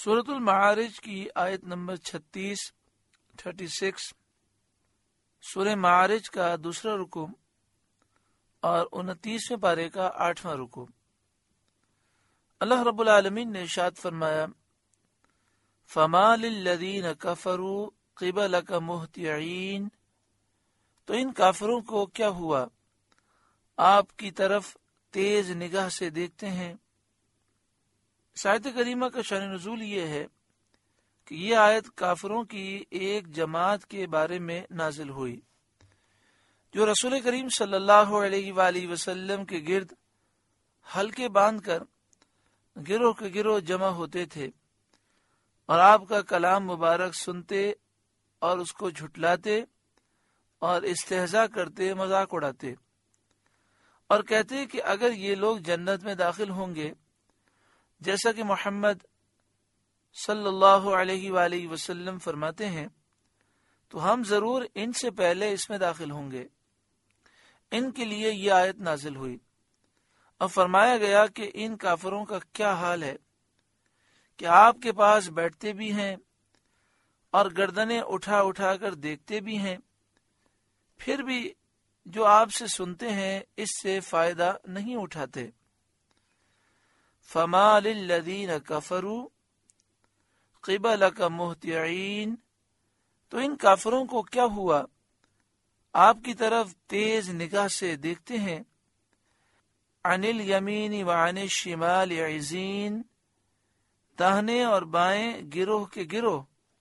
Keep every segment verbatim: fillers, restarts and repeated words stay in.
سورۃ المعارج کی آیت نمبر چھتیس تھرٹی سکس سورہ معارج کا دوسرا رکوع اور انتیسویں پارے کا آٹھواں رکوع۔ اللہ رب العالمین نے ارشاد فرمایا، فَمَا لِلَّذِينَ كَفَرُوا قِبَلَكَ مُهْطِعِينَ، تو ان کافروں کو کیا ہوا، آپ کی طرف تیز نگاہ سے دیکھتے ہیں۔ اس آیت کریمہ کا شان نزول یہ ہے کہ یہ آیت کافروں کی ایک جماعت کے بارے میں نازل ہوئی جو رسول کریم صلی اللہ علیہ وآلہ وسلم کے گرد حلقے باندھ کر گروہ کے گروہ جمع ہوتے تھے اور آپ کا کلام مبارک سنتے اور اس کو جھٹلاتے اور استہزاء کرتے، مذاق اڑاتے اور کہتے کہ اگر یہ لوگ جنت میں داخل ہوں گے جیسا کہ محمد صلی اللہ علیہ وآلہ وسلم فرماتے ہیں تو ہم ضرور ان سے پہلے اس میں داخل ہوں گے۔ ان کے لیے یہ آیت نازل ہوئی اور فرمایا گیا کہ ان کافروں کا کیا حال ہے کہ آپ کے پاس بیٹھتے بھی ہیں اور گردنیں اٹھا اٹھا کر دیکھتے بھی ہیں، پھر بھی جو آپ سے سنتے ہیں اس سے فائدہ نہیں اٹھاتے۔ فَمَا لِلَّذِينَ كَفَرُوا قِبَلَكَ مُهْطِعِينَ، تو ان کافروں کو کیا ہوا، آپ کی طرف تیز نگاہ سے دیکھتے ہیں۔ عَنِ الْيَمِينِ وَعَنِ الشِّمَالِ عِزِينَ، داہنے اور بائیں گروہ کے گروہ۔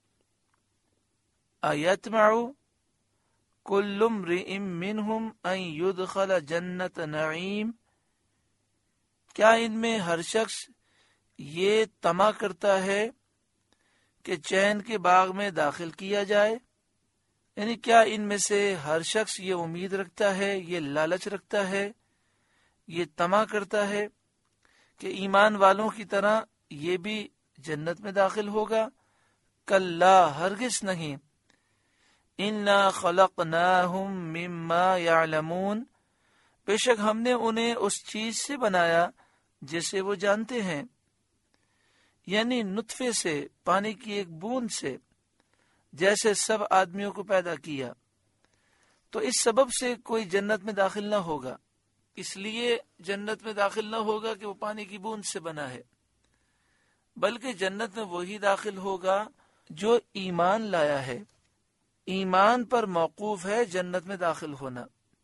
أَيَطْمَعُ كُلُّ امْرِئٍ مِّنْهُمْ أَن يُدْخَلَ جَنَّةَ نَعِيمٍ، کیا ان میں ہر شخص یہ طمع کرتا ہے کہ چین کے باغ میں داخل کیا جائے؟ یعنی کیا ان میں سے ہر شخص یہ امید رکھتا ہے، یہ لالچ رکھتا ہے، یہ طمع کرتا ہے کہ ایمان والوں کی طرح یہ بھی جنت میں داخل ہوگا؟ کلا، ہرگز نہیں۔ انا خلقناہم مما یعلمون، بے شک ہم نے انہیں اس چیز سے بنایا جسے وہ جانتے ہیں، یعنی نطفے سے، پانی کی ایک بوند سے، جیسے سب آدمیوں کو پیدا کیا۔ تو اس سبب سے کوئی جنت میں داخل نہ ہوگا، اس لیے جنت میں داخل نہ ہوگا کہ وہ پانی کی بوند سے بنا ہے، بلکہ جنت میں وہی داخل ہوگا جو ایمان لایا ہے۔ ایمان پر موقوف ہے جنت میں داخل ہونا۔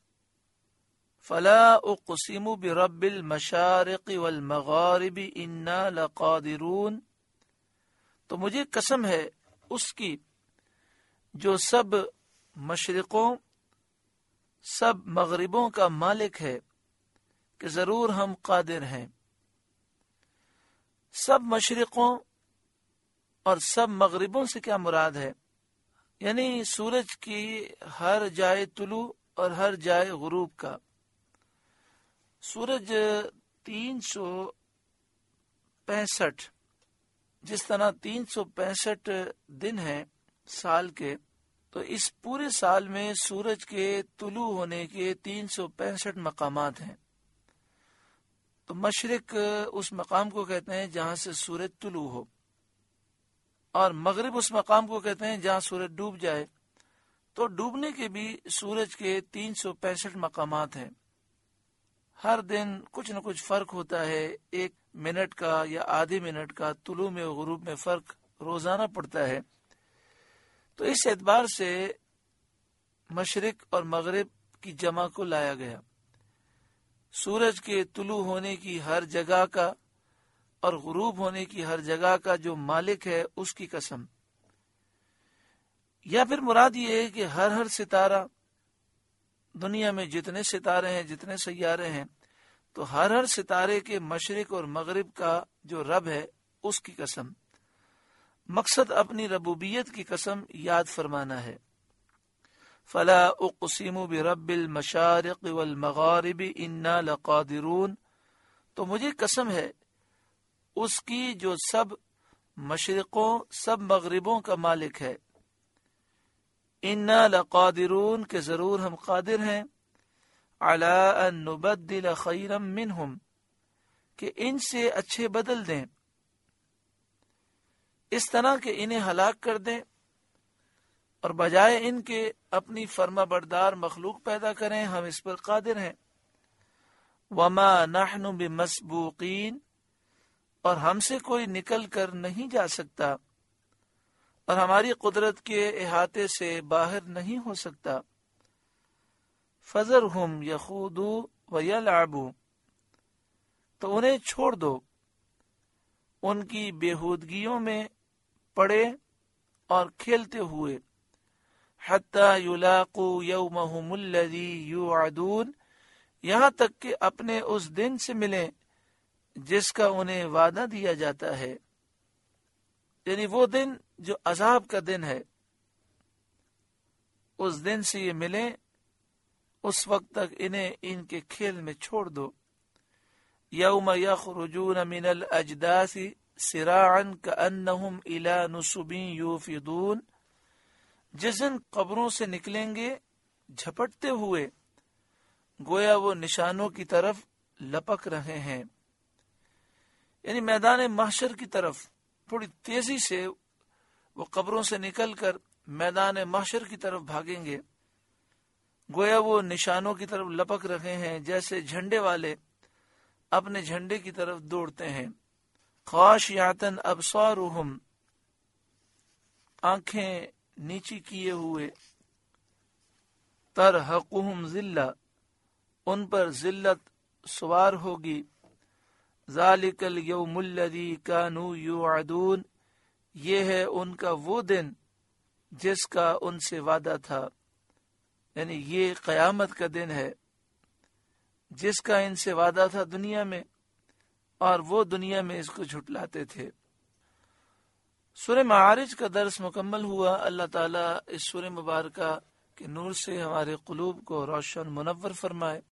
فلا اقسم برب المشارق والمغارب انا لقادرون، تو مجھے قسم ہے اس کی جو سب مشرقوں سب مغربوں کا مالک ہے کہ ضرور ہم قادر ہیں۔ سب مشرقوں اور سب مغربوں سے کیا مراد ہے؟ یعنی سورج کی ہر جائے طلوع اور ہر جائے غروب کا۔ سورج تین سو پینسٹھ جس طرح تین سو پینسٹھ دن ہیں سال کے، تو اس پورے سال میں سورج کے طلوع ہونے کے تین سو پینسٹھ مقامات ہیں۔ تو مشرق اس مقام کو کہتے ہیں جہاں سے سورج طلوع ہو، اور مغرب اس مقام کو کہتے ہیں جہاں سورج ڈوب جائے۔ تو ڈوبنے کے بھی سورج کے تین سو پینسٹھ مقامات ہیں۔ ہر دن کچھ نہ کچھ فرق ہوتا ہے، ایک منٹ کا یا آدھے منٹ کا طلوع میں اور غروب میں فرق روزانہ پڑتا ہے۔ تو اس اعتبار سے مشرق اور مغرب کی جمع کو لایا گیا۔ سورج کے طلوع ہونے کی ہر جگہ کا اور غروب ہونے کی ہر جگہ کا جو مالک ہے اس کی قسم۔ یا پھر مراد یہ ہے کہ ہر ہر ستارہ، دنیا میں جتنے ستارے ہیں، جتنے سیارے ہیں، تو ہر ہر ستارے کے مشرق اور مغرب کا جو رب ہے اس کی قسم۔ مقصد اپنی ربوبیت کی قسم یاد فرمانا ہے۔ فلا اقسم برب المشارق والمغارب انا لقادرون، تو مجھے قسم ہے اس کی جو سب مشرقوں سب مغربوں کا مالک ہے۔ انا لقادرون، کہ ضرور ہم قادر ہیں، علی ان نبدل خیرا منہم، کہ ان سے اچھے بدل دیں۔ اس طرح کہ انہیں ہلاک کر دیں اور بجائے ان کے اپنی فرما بردار مخلوق پیدا کریں، ہم اس پر قادر ہیں۔ وما نحن بمسبوقین، اور ہم سے کوئی نکل کر نہیں جا سکتا اور ہماری قدرت کے احاطے سے باہر نہیں ہو سکتا۔ فذرہم یخوضوا ویلعبوا، تو انہیں چھوڑ دو ان کی بےہودگیوں میں پڑے اور کھیلتے ہوئے، حتی یلاقوا یومہم الذی یوعدون، یہاں تک کہ اپنے اس دن سے ملیں جس کا انہیں وعدہ دیا جاتا ہے، یعنی وہ دن جو عذاب کا دن ہے، اس دن سے یہ ملیں، اس وقت تک انہیں ان کے کھیل میں چھوڑ دو۔ یوم یخرجون من الاجداث سراعا کأنہم الی نصب یوفضون، جس دن قبروں سے نکلیں گے جھپٹتے ہوئے، گویا وہ نشانوں کی طرف لپک رہے ہیں، یعنی میدان محشر کی طرف بڑی تیزی سے وہ قبروں سے نکل کر میدان محشر کی طرف بھاگیں گے، گویا وہ نشانوں کی طرف لپک رہے ہیں، جیسے جھنڈے والے اپنے جھنڈے کی طرف دوڑتے ہیں۔ خاشعۃ ابصارہم، آنکھیں نیچی کیے ہوئے، ترہقہم ذلہ، ان پر ذلت سوار ہوگی۔ ذالک الیوم الذی کانوا یوعدون، یہ ہے ان کا وہ دن جس کا ان سے وعدہ تھا، یعنی یہ قیامت کا دن ہے جس کا ان سے وعدہ تھا دنیا میں، اور وہ دنیا میں اس کو جھٹلاتے تھے۔ سورہ معارج کا درس مکمل ہوا۔ اللہ تعالیٰ اس سورہ مبارکہ کے نور سے ہمارے قلوب کو روشن منور فرمائے۔